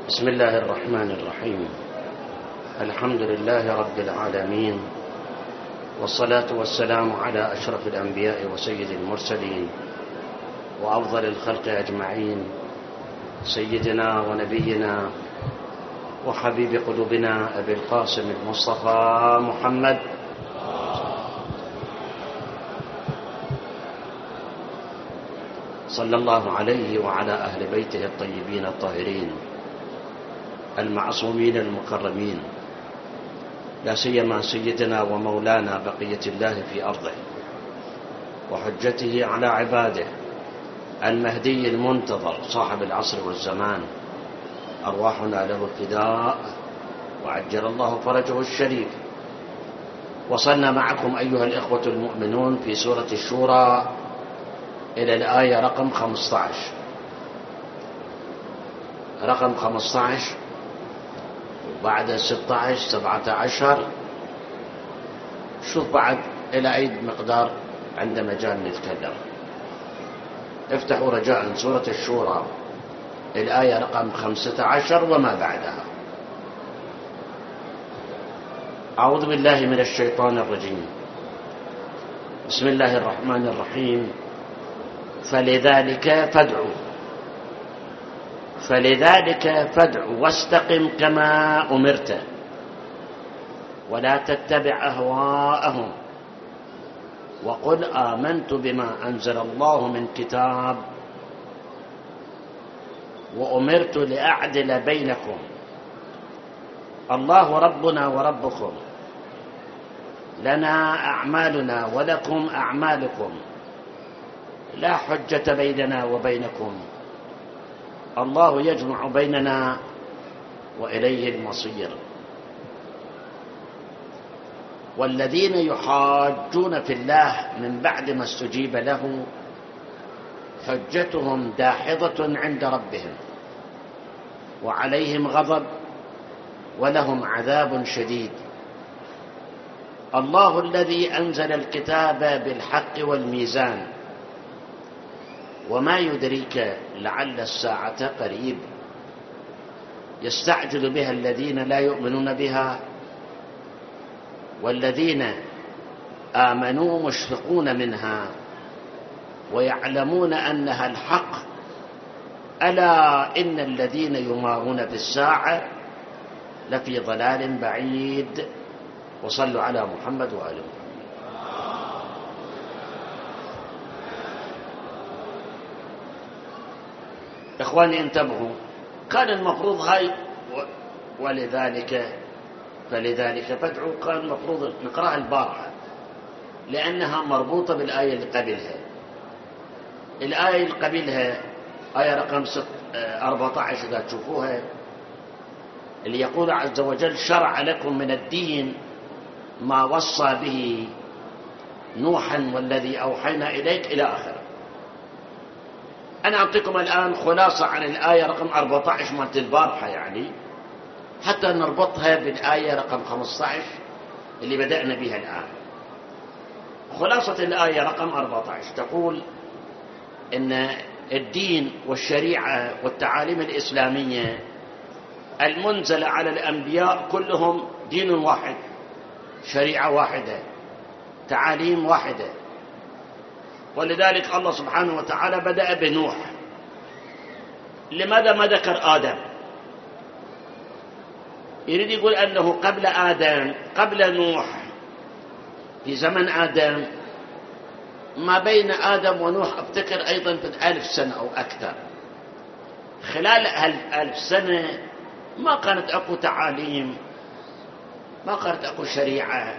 بسم الله الرحمن الرحيم. الحمد لله رب العالمين، والصلاة والسلام على أشرف الأنبياء وسيد المرسلين وأفضل الخلق أجمعين، سيدنا ونبينا وحبيب قلوبنا أبي القاسم المصطفى محمد صلى الله عليه وعلى أهل بيته الطيبين الطاهرين المعصومين المكرمين، لا سيما سيدنا ومولانا بقية الله في أرضه وحجته على عباده المهدي المنتظر صاحب العصر والزمان، أرواحنا له فداء وعجل الله فرجه الشريف. وصلنا معكم أيها الإخوة المؤمنون في سورة الشورى إلى الآية رقم 15 وبعد 16 17. شوف بعد إلى أي مقدار عند مجال نتكلم. افتحوا رجاء سورة الشورى الآية رقم 15 وما بعدها. أعوذ بالله من الشيطان الرجيم. بسم الله الرحمن الرحيم. فلذلك فادع واستقم كما أمرت ولا تتبع أهواءهم وقل آمنت بما أنزل الله من كتاب وأمرت لأعدل بينكم الله ربنا وربكم لنا أعمالنا ولكم أعمالكم لا حجة بيننا وبينكم الله يجمع بيننا وإليه المصير. والذين يحاجون في الله من بعد ما استجيب له حجتهم داحضة عند ربهم وعليهم غضب ولهم عذاب شديد. الله الذي أنزل الكتاب بالحق والميزان وما يدريك لعل الساعة قريب يستعجل بها الذين لا يؤمنون بها والذين آمنوا مشفقون منها ويعلمون أنها الحق ألا إن الذين يمارون في الساعة لفي ضلال بعيد. وصلوا على محمد وآل محمد. إخواني انتبهوا، كان المفروض هاي فلذلك فادعوا كان المفروض نقرأها البارحة لأنها مربوطة بالآية اللي قبلها. الآية اللي قبلها آية رقم 14 إذا تشوفوها، اللي يقول عز وجل شرع لكم من الدين ما وصى به نوحا والذي أوحينا إليك إلى آخره. أنا أعطيكم الآن خلاصة عن الآية رقم 14 مالت البارحة، يعني حتى نربطها بالآية رقم 15 اللي بدأنا بها الآن. خلاصة الآية رقم 14 تقول إن الدين والشريعة والتعاليم الإسلامية المنزلة على الأنبياء كلهم دين واحد، شريعة واحدة، تعاليم واحدة. ولذلك الله سبحانه وتعالى بدأ بنوح. لماذا ما ذكر آدم؟ يريد يقول أنه قبل آدم، قبل نوح، في زمن آدم، ما بين آدم ونوح أفتكر أيضا في 1000 سنة أو أكثر. خلال 1000 سنة ما كانت أكو تعاليم، ما كانت أكو شريعة،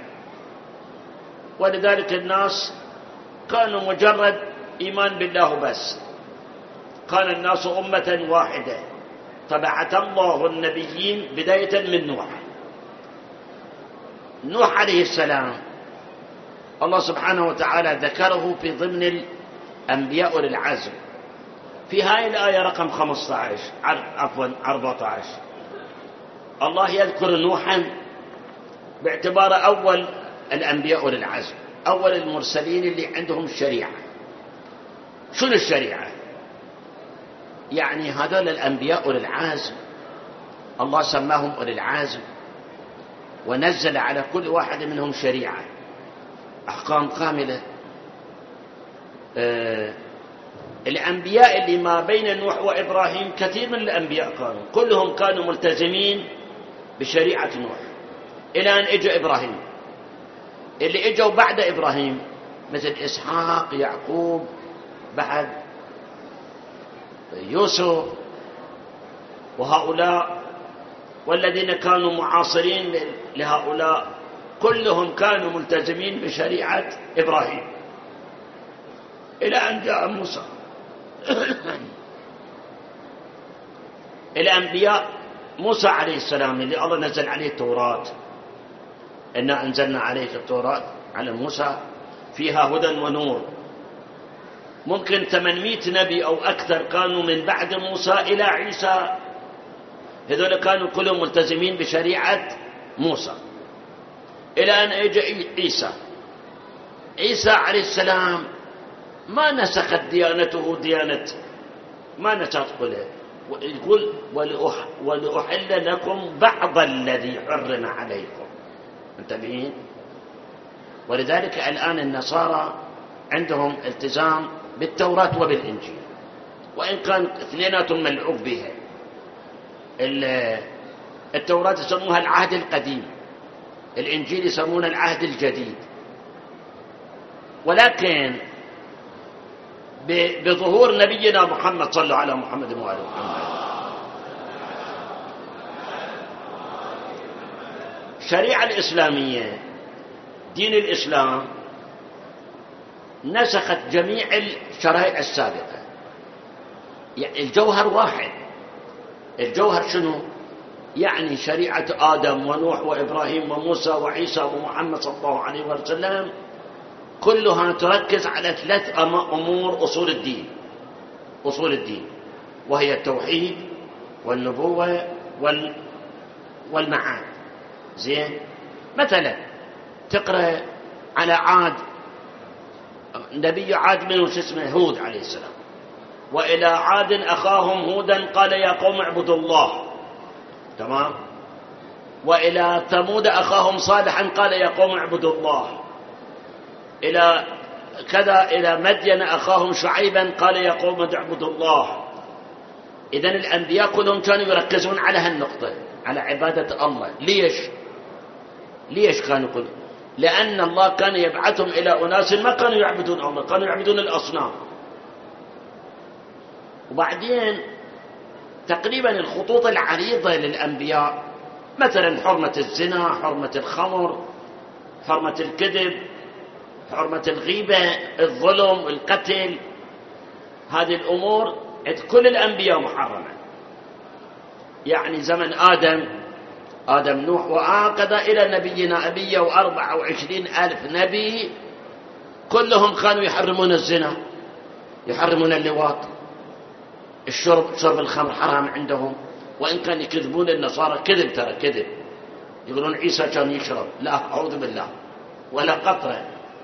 ولذلك الناس كانوا مجرد إيمان بالله بس. كان الناس أمة واحدة، فبعث الله النبيين بداية من نوح عليه السلام. الله سبحانه وتعالى ذكره في ضمن الأنبياء أولي العزم في هاي الآية رقم 14. الله يذكر نوحا باعتباره أول الأنبياء أولي العزم، أول المرسلين اللي عندهم الشريعة. شنو الشريعة؟ يعني هذول الأنبياء أولي العزم الله سماهم أولي العزم، ونزل على كل واحد منهم شريعة، أحكام كاملة. الأنبياء اللي ما بين نوح وإبراهيم كثير من الأنبياء كلهم كانوا ملتزمين بشريعة نوح إلى أن إجا إبراهيم. اللي إجوا بعد إبراهيم مثل إسحاق، يعقوب، بعد يوسف، وهؤلاء والذين كانوا معاصرين لهؤلاء كلهم كانوا ملتزمين بشريعة إبراهيم إلى أن جاء موسى. الأنبياء موسى عليه السلام اللي الله نزل عليه التوراة، إنا أنزلنا عليك التوراة على موسى فيها هدى ونور. ممكن 800 نبي أو أكثر كانوا من بعد موسى إلى عيسى، هذول كانوا كلهم ملتزمين بشريعة موسى إلى أن أجى عيسى عليه السلام ما نسخت ديانته ديانة، ما نسخت قوله، يقول ولأحل لكم بعض الذي حرم عليكم. انتبهين؟ ولذلك الآن النصارى عندهم التزام بالتوراة وبالإنجيل، وإن كان اثنيناتهم ملعوب بها. التوراة يسموها العهد القديم، الإنجيل يسمونه العهد الجديد. ولكن بظهور نبينا محمد، صلوا على محمد وآل محمد، الشريعة الإسلامية، دين الإسلام، نسخت جميع الشرائع السابقة. يعني الجوهر واحد. الجوهر شنو؟ يعني شريعة آدم ونوح وإبراهيم وموسى وعيسى ومحمد صلى الله عليه وسلم كلها تركز على 3 أمور أصول الدين، وهي التوحيد والنبوة والمعاد. زين؟ مثلا تقرأ على عاد، نبي عاد منه اسمه هود عليه السلام، وإلى عاد أخاهم هودا قال يا قوم اعبدوا الله، تمام؟ وإلى ثمود أخاهم صالحا قال يا قوم اعبدوا الله، إلى كذا إلى مدين أخاهم شعيبا قال يا قوم اعبدوا الله. إذن الأنبياء كلهم كانوا يركزون على هالنقطة، على عبادة الله. ليش كانوا يقولون؟ لأن الله كان يبعثهم إلى أناس ما كانوا يعبدون الله، كانوا يعبدون الأصنام. وبعدين تقريبا الخطوط العريضة للأنبياء، مثلا حرمة الزنا، حرمة الخمر، حرمة الكذب، حرمة الغيبة، الظلم، القتل، هذه الأمور كل الأنبياء محرمة. يعني زمن آدم نوح وهكذا إلى نبينا 124,000 نبي كلهم كانوا يحرمون الزنا، يحرمون اللواط، شرب الخمر حرام عندهم. وإن كان يكذبون النصارى كذب، ترى كذب، يقولون عيسى كان يشرب، لا أعوذ بالله، ولا قطرة.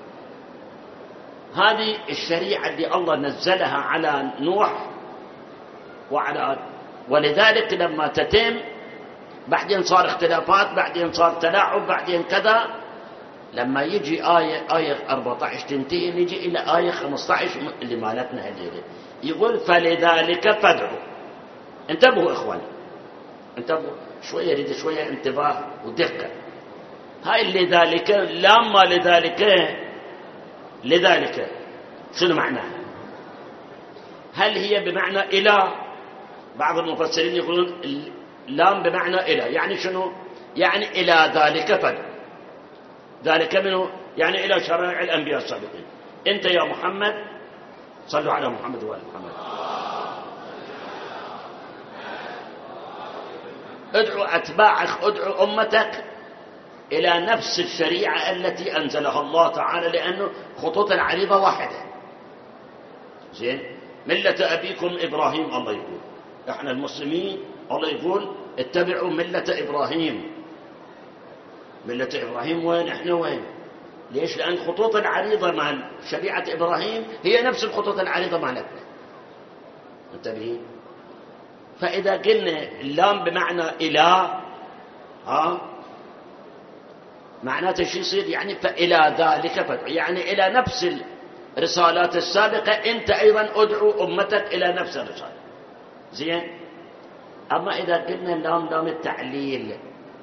هذه الشريعة اللي الله نزلها على نوح وعلى آدم. ولذلك لما تتم بعدين صار اختلافات، بعدين صار تلاعب، بعدين كذا. لما يجي آية 14 تنتهي، نجي إلى آية 15 اللي مالتنا الليلة، يقول فلذلك فادعوا. انتبهوا إخواني، انتبهوا شوية، يريد شوية انتباه ودقة. هاي لذلك، لما لذلك شنو معناها؟ هل هي بمعنى إلى؟ بعض المفسرين يقولون لام بمعنى إلى، يعني شنو؟ يعني إلى ذلك فادعوا. ذلك منه يعني إلى شرائع الأنبياء السابقين. أنت يا محمد، صلوا على محمد وآل محمد، ادعو أتباعك، ادعو أمتك إلى نفس الشريعة التي أنزلها الله تعالى، لأنه خطوط العريضة واحدة. زين؟ ملة أبيكم إبراهيم، الله يقول إحنا المسلمين، الله يقول اتبعوا ملة إبراهيم. ملة إبراهيم وين؟ إحنا وين؟ ليش؟ لأن خطوط العريضة مع شريعة إبراهيم هي نفس الخطوط العريضة مالتنا. انتبهين؟ فإذا قلنا اللام بمعنى إله معناته شو يصير؟ يعني فإلى ذلك فادعو، يعني إلى نفس الرسالات السابقة أنت أيضا أدعو أمتك إلى نفس الرسالة. زين. أما إذا قلنا اللام لام التعليل،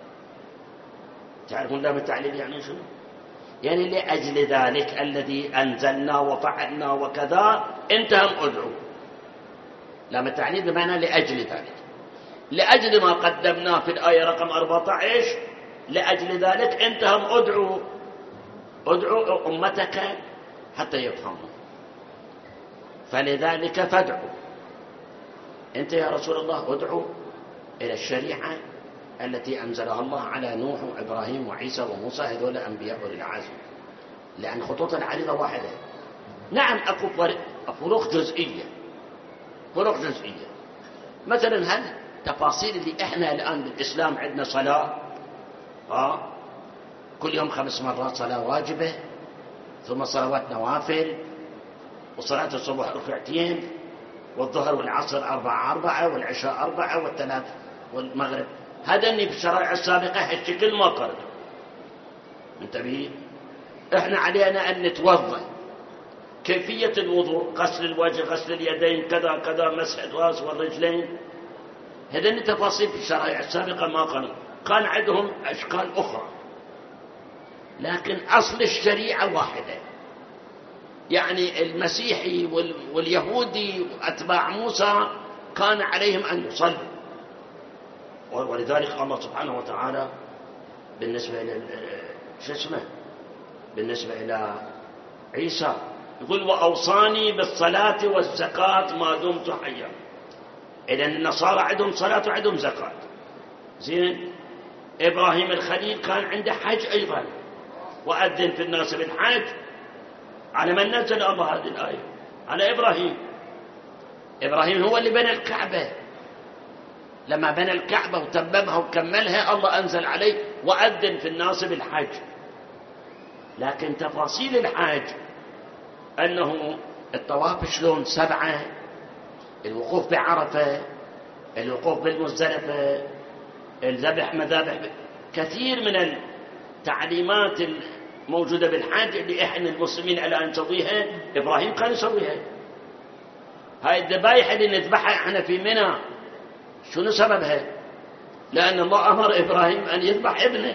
تعرفون لام التعليل يعني شو؟ يعني لأجل ذلك الذي أنزلنا وفعلنا وكذا أنت هم أدعو. لام التعليل بمعنى لأجل ذلك، لأجل ما قدمناه في الآية رقم 14، لأجل ذلك أنت هم أدعو أمتك حتى يفهموا. فلذلك فادعو، أنت يا رسول الله ادعو إلى الشريعة التي أنزلها الله على نوح وإبراهيم وعيسى وموسى، هذول أنبياء أولي العزم، لأن خطوط العريضة واحدة. نعم أكو فروق جزئية، مثلا هل تفاصيل اللي إحنا الآن بالإسلام عندنا صلاة كل يوم 5 مرات صلاة واجبة، ثم صلوات نوافل، وصلاة الصبح 2 ركعتين، والظهر والعصر 4 والعشاء 4 والثلاث والمغرب. هذا اللي في الشرائع السابقة هالشكل ما قرر. انتبهين، احنا علينا ان نتوضا، كيفية الوضوء، غسل الوجه، غسل اليدين، كذا كذا، مسح الراس والرجلين. هذه التفاصيل في الشرائع السابقة ما قرر، كان عندهم اشكال اخرى، لكن اصل الشريعة واحدة. يعني المسيحي واليهودي واتباع موسى كان عليهم ان يصلوا، ولذلك الله سبحانه وتعالى بالنسبة إلى بالنسبة إلى عيسى يقول وأوصاني بالصلاة والزكاة ما دمت حيا. إذن النصارى عندهم صلاة وعندهم زكاة. زين. إبراهيم الخليل كان عنده حج أيضا، وأذن في الناس بالحج. على من نزل الله هذه الآية؟ على إبراهيم هو اللي بنى الكعبة. لما بنى الكعبة وتممها وكملها الله أنزل عليه وأذن في الناس بالحج. لكن تفاصيل الحج أنه الطواف شلون 7، الوقوف بعرفة، الوقوف بالمزدلفة، الذبح مذابح، كثير من التعليمات الموجودة بالحج اللي إحنا المسلمين الآن نسويها إبراهيم كان يسويها. هاي الذبائح اللي نذبحها إحنا في منى شنو سببها؟ لأن الله أمر إبراهيم أن يذبح ابنه.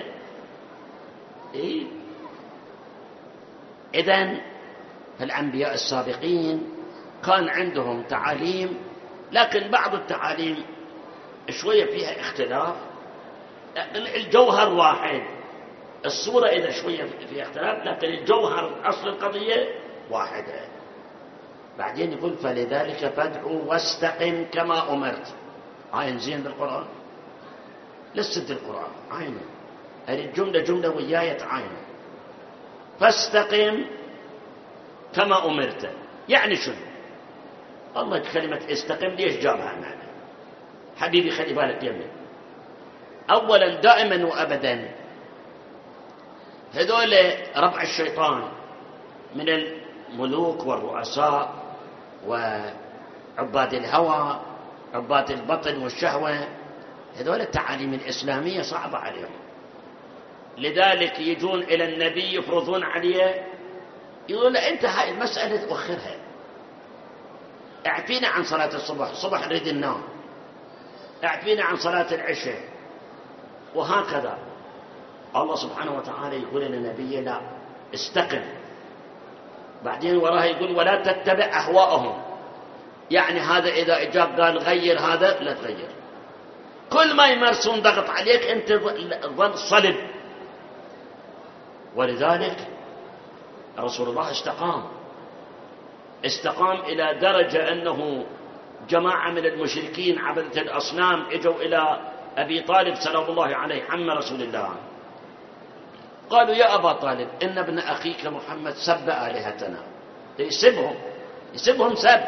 إذن فالأنبياء السابقين كان عندهم تعاليم، لكن بعض التعاليم شوية فيها اختلاف، الجوهر واحد، الصورة إذا شوية فيها اختلاف، لكن الجوهر أصل القضية واحدة. بعدين يقول فلذلك فادعوا واستقم كما أمرت. عين زين بالقرآن، لسد القرآن عينه، هذه الجملة جملة وياية عينه. فاستقم كما أمرت، يعني شنو؟ الله كلمة استقم ليش جابها معنا؟ حبيبي خلي بالك يمين. أولا دائما وأبدا هذول ربع الشيطان من الملوك والرؤساء وعباد الهوى، عباد البطن والشهوة، هذول التعاليم الإسلامية صعبة عليهم. لذلك يجون إلى النبي يفرضون عليه، يقول له أنت هاي المسألة تؤخرها، اعفينا عن صلاة الصبح نريد ننام، اعفينا عن صلاة العشاء، وهكذا. الله سبحانه وتعالى يقول للنبي لا، استقم. بعدين وراها يقول ولا تتبع أهواءهم، يعني هذا إذا إجاك قال غير هذا لا تغير. كل ما يمارسون ضغط عليك أنت ظل صلب. ولذلك رسول الله استقام إلى درجة أنه جماعة من المشركين عبدة الأصنام اجوا إلى أبي طالب سلام الله عليه عم رسول الله، قالوا يا أبا طالب إن ابن أخيك محمد سب آلهتنا، يسبهم سب،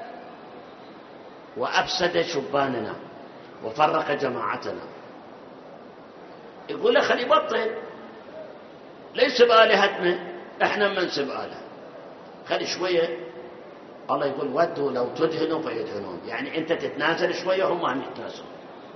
وأفسد شباننا وفرق جماعتنا. يقول له خلي بطل، ليس بآلهتنا، احنا ما نسب آلهة، خلي شوية الله يقول ودوا لو تدهنوا فيدهنون، يعني أنت تتنازل شوية هم هم يتنازلون.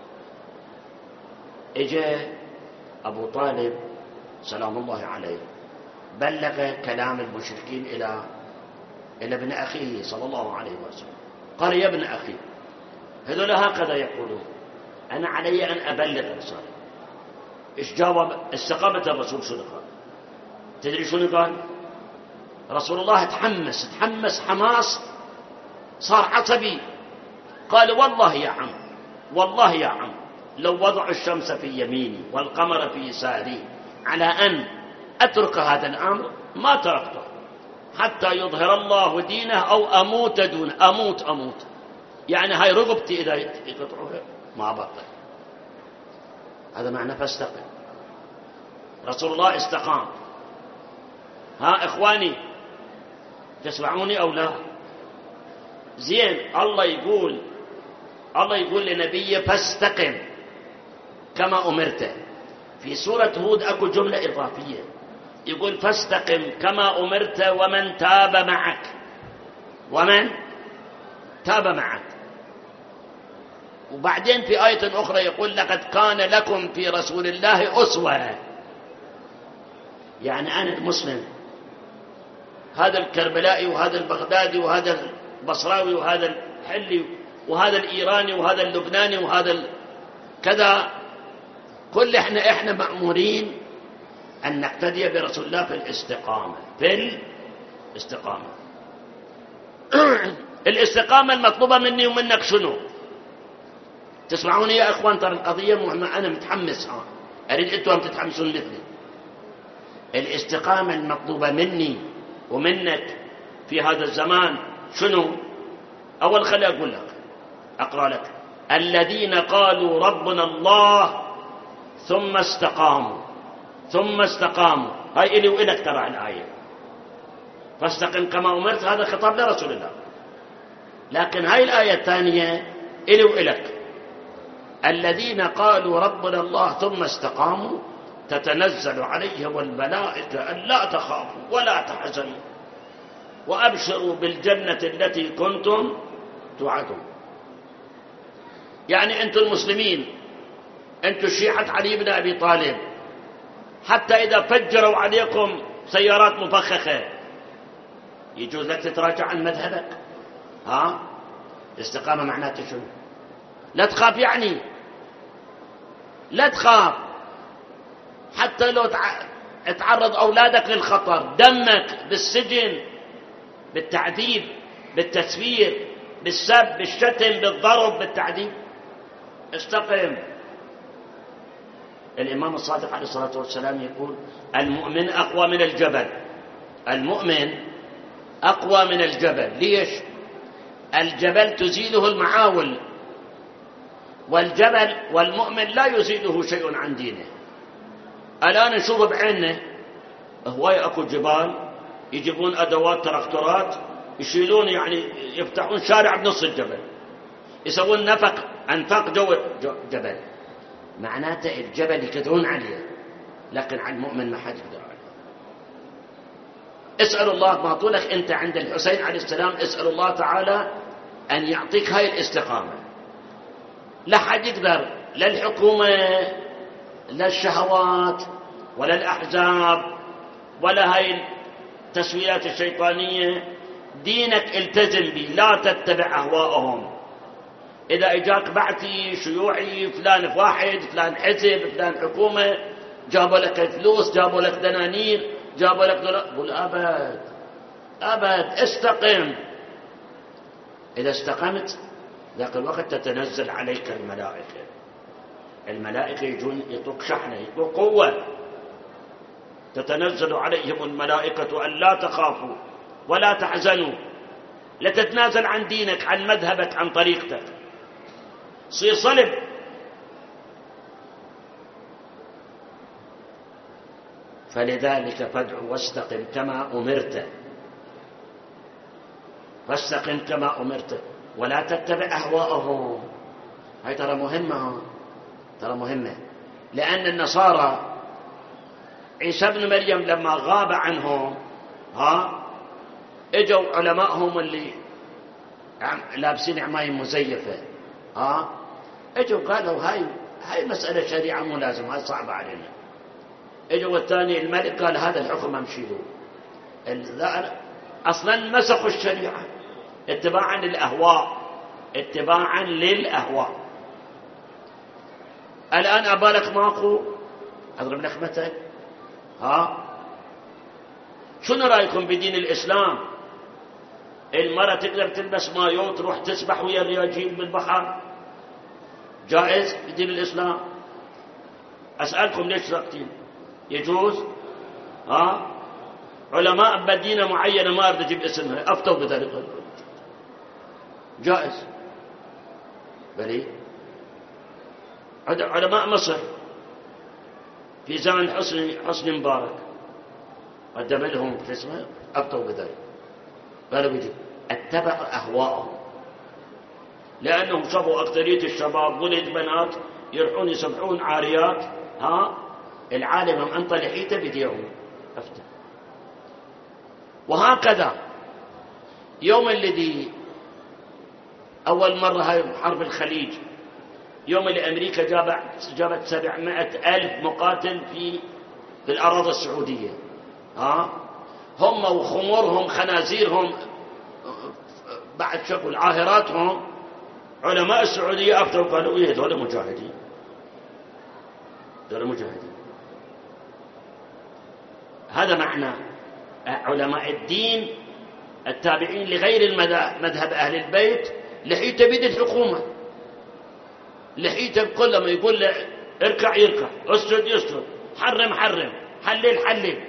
إجا أبو طالب سلام الله عليه بلغ كلام المشركين إلى ابن أخيه صلى الله عليه وسلم، قال يا ابن أخي هذول هكذا يقولون، أنا علي أن أبلغ رسالة. إيش جاوب؟ استقامة الرسول شنو قال؟ تدري شنو قال؟ رسول الله تحمس حماس صار عصبي، قال والله يا عم، والله يا عم لو وضعوا الشمس في يميني والقمر في يساري على أن أترك هذا الأمر ما تركته حتى يظهر الله دينه أو أموت دون أموت، يعني هاي رغبتي إذا يقطعوها ما بطل. هذا معنى فاستقم. رسول الله استقام. ها إخواني تسمعوني أو لا؟ زين، الله يقول لنبيه فاستقم كما أمرت. في سورة هود أكو جملة إضافية يقول فاستقم كما أمرت ومن تاب معك. وبعدين في آية أخرى يقول لقد كان لكم في رسول الله أسوة. يعني أنا المسلم، هذا الكربلائي وهذا البغدادي وهذا البصراوي وهذا الحلي وهذا الإيراني وهذا اللبناني وهذا كذا، كل احنا مأمورين أن نقتدي برسول الله في الاستقامة. الاستقامة المطلوبة مني ومنك شنو؟ تسمعوني يا أخوان؟ ترى القضية مهمة، أنا متحمس، أريد أنتم تتحمسون مثلي. الاستقامة المطلوبة مني ومنك في هذا الزمان شنو؟ أول خلي أقول لك، أقرأ لك: الذين قالوا ربنا الله ثم استقاموا. هاي إلي وإلك ترى الآية، فاستقم كما أمرت، هذا خطاب لرسول الله. لكن هاي الآية الثانية إلي وإلك: الذين قالوا ربنا الله ثم استقاموا تتنزل عليهم الملائكة ألا تخافوا ولا تحزنوا وأبشروا بالجنة التي كنتم توعدون. يعني أنتم المسلمين، أنتم شيعة علي بن أبي طالب، حتى إذا فجروا عليكم سيارات مفخخة يجوز لك تتراجع عن مذهبك. الاستقامة معناته شنو؟ لا تخاف، يعني لا تخاف حتى لو تعرض أولادك للخطر، دمك بالسجن، بالتعذيب، بالتسوير، بالسب، بالشتم، بالضرب، بالتعذيب. استقم. الإمام الصادق عليه الصلاة والسلام يقول: المؤمن أقوى من الجبل. المؤمن أقوى من الجبل. ليش؟ الجبل تزيله المعاول، والجبل والمؤمن لا يزيله شيء عن دينه. الآن نشوف بعيننا هواية أكو جبال يجيبون أدوات تراكتورات يشيلون، يعني يفتحون شارع بنص الجبل، يسوون أنفاق جو جبل. معناته الجبل يقدرون عليه، لكن على المؤمن ما حد يقدر عليه. اسأل الله ما طولك أنت عند الحسين عليه السلام، اسأل الله تعالى أن يعطيك هاي الاستقامة. لا حد يقدر، لا الحكومة، لا الشهوات، ولا الأحزاب، ولا هاي التسويات الشيطانية. دينك التزم به، لا تتبع أهواءهم. إذا إجاك بعثي شيوعي، فلان واحد، فلان حزب، فلان حكومة، جابوا لك فلوس، جابوا لك دنانير، جابوا لك دولار، قل أبد استقم. إذا استقمت ذاك الوقت تتنزل عليك الملائكة يجون يطوك شحنة، يطوك قوة. تتنزل عليهم الملائكة أن لا تخافوا ولا تحزنوا، لا تتنازل عن دينك، عن مذهبك، عن طريقتك، صير صلب. فلذلك فادع واستقم كما أمرت، فاستقم كما أمرت ولا تتبع أهواءهم. هاي ترى مهمة، ترى مهمة، لأن النصارى عيسى بن مريم لما غاب عنهم اجوا علمائهم اللي لابسين عمايم مزيفة. اجوا قالوا هاي مسألة شريعة مو لازم، هاي صعبة علينا. اجوا الثاني الملك قال هذا الحكم امشي له. اصلا مسخوا الشريعة اتباعا للأهواء. الآن أبالك ماكو، أضرب لك مثل. شنو رأيكم بدين الإسلام؟ المرأة تقدر تلبس مايو تروح تسبح ويا الرياجيل بالبحر، جائز بدين الإسلام؟ أسألكم ليش ساكتين؟ يجوز؟ علماء بدينة معينة ما أريد أجيب اسمها أفتوا بذلك، جائز. بلي علماء مصر في زمن حسني مبارك قدم لهم اسمه أفتوا بذلك، قالوا بيجي اتبع أهواءهم، لأنهم شافوا أكثرية الشباب ولد بنات يروحون يسبحون عاريات، العالم أنطى لحيته بديهم أفتى. وهكذا يوم الذي أول مرة هاي حرب الخليج، يوم اللي أمريكا جابت 700,000 مقاتل في الأراضي السعودية، هم وخمورهم خنازيرهم بعد شكل عاهراتهم، علماء السعودية أفتوا قالوا إيه هذول مجاهدين، هذول مجاهدين. هذا معنى علماء الدين التابعين لغير مذهب أهل البيت لحيته بيد الحكومة، لحيته كل ما يقول له اركع يركع، اسجد يسجد، حرم حلل.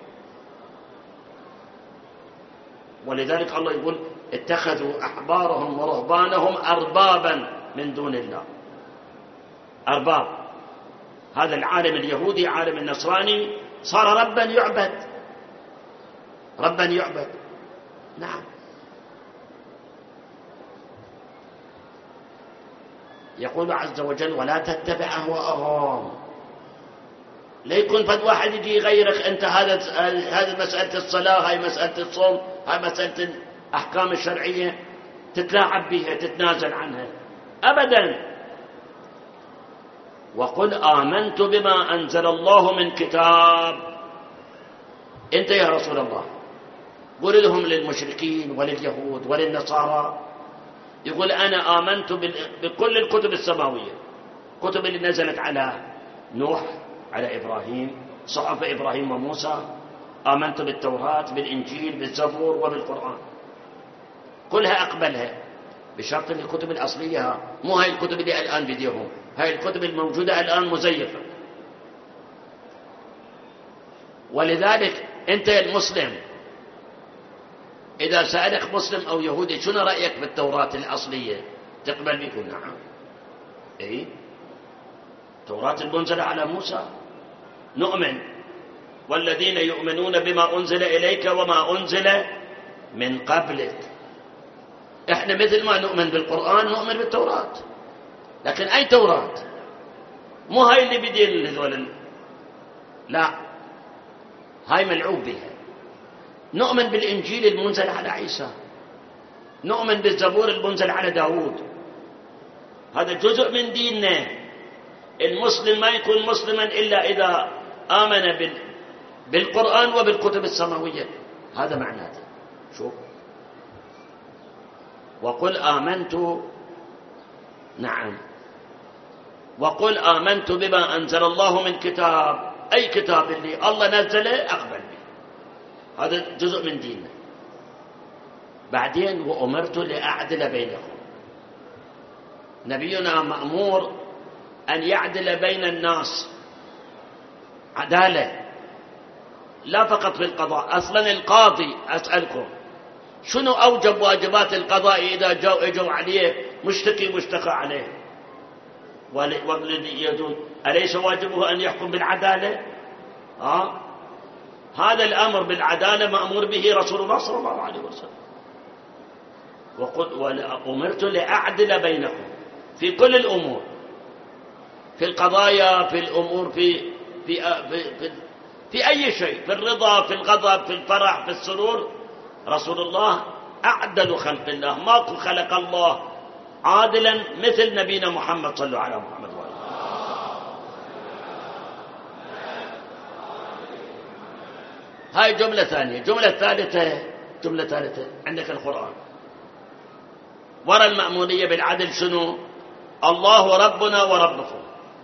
ولذلك الله يقول اتخذوا أحبارهم ورهبانهم أربابا من دون الله. أرباب، هذا العالم اليهودي عالم النصراني صار ربا يعبد. نعم. يقول عز وجل ولا تتبع أهواءهم. لا يكون فد واحد يجي يغيرك أنت، هذا مسألة الصلاة، هاي مسألة الصوم، هاي مسألة الأحكام الشرعية تتلاعب بها تتنازل عنها أبدا. وقل آمنت بما أنزل الله من كتاب. أنت يا رسول الله قل لهم للمشركين ولليهود وللنصارى، يقول أنا آمنت بكل الكتب السماوية، كتب اللي نزلت على نوح، على إبراهيم، صحف إبراهيم وموسى، آمنت بالتوراة بالإنجيل بالزبور وبالقرآن، كلها أقبلها بشرط أن الكتب الأصلية، مو هاي الكتب اللي الآن بديهم، هاي الكتب الموجودة الآن مزيفة. ولذلك أنت المسلم إذا سألك مسلم أو يهودي شنو رأيك بالتوراة الأصلية، تقبل بيقول نعم، توراة المنزلة على موسى نؤمن، والذين يؤمنون بما أنزل إليك وما أنزل من قبلك. إحنا مثل ما نؤمن بالقرآن نؤمن بالتوراة، لكن أي توراة؟ مو هاي اللي بدين هذول، لا، هاي ملعوب بها. نؤمن بالإنجيل المنزل على عيسى، نؤمن بالزبور المنزل على داود، هذا جزء من ديننا. المسلم ما يكون مسلما إلا إذا آمن بالقرآن وبالكتب السماوية، هذا معناته. شوف، وقل آمنت، نعم، وقل آمنت بما أنزل الله من كتاب، أي كتاب اللي الله نزله أقبل به، هذا جزء من ديننا. بعدين وأمرت لأعدل بينكم، نبينا مأمور أن يعدل بين الناس، عدالة، لا فقط في القضاء. أصلا القاضي، أسألكم شنو أوجب واجبات القضاء إذا اجوا عليه مشتكى عليه والذي يدون، أليس واجبه أن يحكم بالعدالة؟ هذا الأمر بالعدالة مأمور به رسول الله صلى الله عليه وسلم. وأمرت لأعدل بينكم في كل الأمور، في القضايا، في الأمور، في أي شيء، في الرضا، في الغضب، في الفرح، في السرور، رسول الله أعدل خلق الله، ماكو خلق الله عادلا مثل نبينا محمد. صلوا على محمد وآله. هاي جملة ثانية. جملة ثالثة عندك القرآن ورا المأمونية بالعدل شنو؟ الله ربنا وربكم.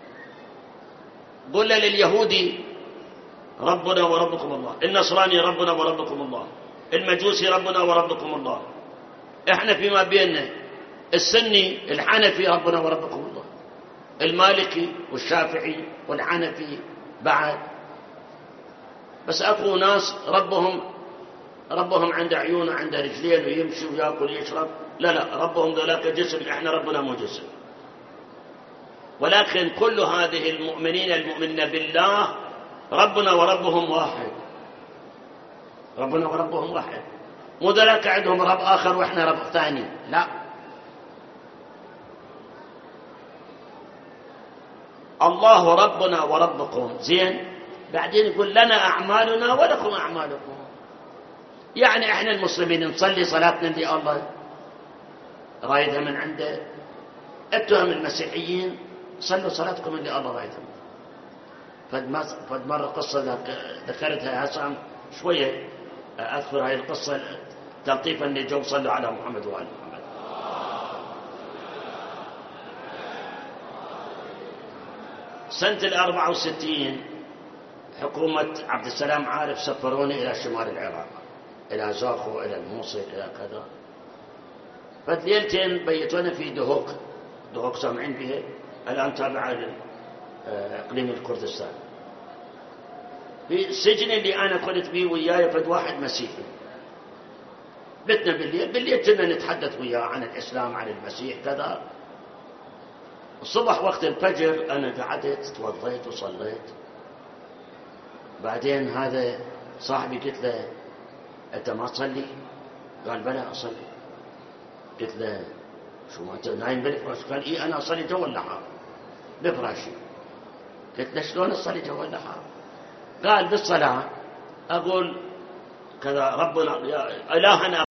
قل لليهودي ربنا وربكم الله، النصراني ربنا وربكم الله، المجوسي ربنا وربكم الله. احنا فيما بيننا السني الحنفي ربنا وربكم الله، المالكي والشافعي والحنفي بعد. بس اكو ناس ربهم عنده عيون وعنده رجلين ويمشي وياكل ويشرب. لا ربهم ذولاك جسم، احنا ربنا مو جسم. ولكن كل هذه المؤمنين بالله ربنا وربهم واحد. ربنا وربهم واحد، مو ذولاك عندهم رب آخر وإحنا رب ثاني، لا. الله ربنا وربكم. زين، بعدين يقول لنا أعمالنا ولكم أعمالكم. يعني إحنا المسلمين نصلي صلاتنا اللي الله رايدها من عنده، اتهم المسيحيين صلوا صلاتكم اللي الله رايدها. فد مرة قصة ذكرتها هسه شوية، أذكر هاي القصة تلطيفا لجو. صلوا على محمد وآل محمد. سنة 64 حكومة عبد السلام عارف سفروني إلى شمال العراق، إلى زاخو، إلى الموصل، إلى كذا. فليلتين بيتونا في دهوك سامعين بها الآن تابعة لإقليم الكردستان. في السجن اللي أنا كنت بيه وياي فد واحد مسيحي. بتنا بالليل كنا نتحدث وياه عن الإسلام، عن المسيح كذا. الصبح وقت الفجر أنا قعدت توضيت وصليت. بعدين هذا صاحبي قلت له أنت ما تصلي؟ قال بلى أصلي. قلت له شو ما أنت نايم بالفراش؟ قال إيه أنا أصلي جو اللحاف بفراشي. قلت له شلون أصلي جو اللحاف؟ قال بالصلاة أقول كذا ربنا يا إلهنا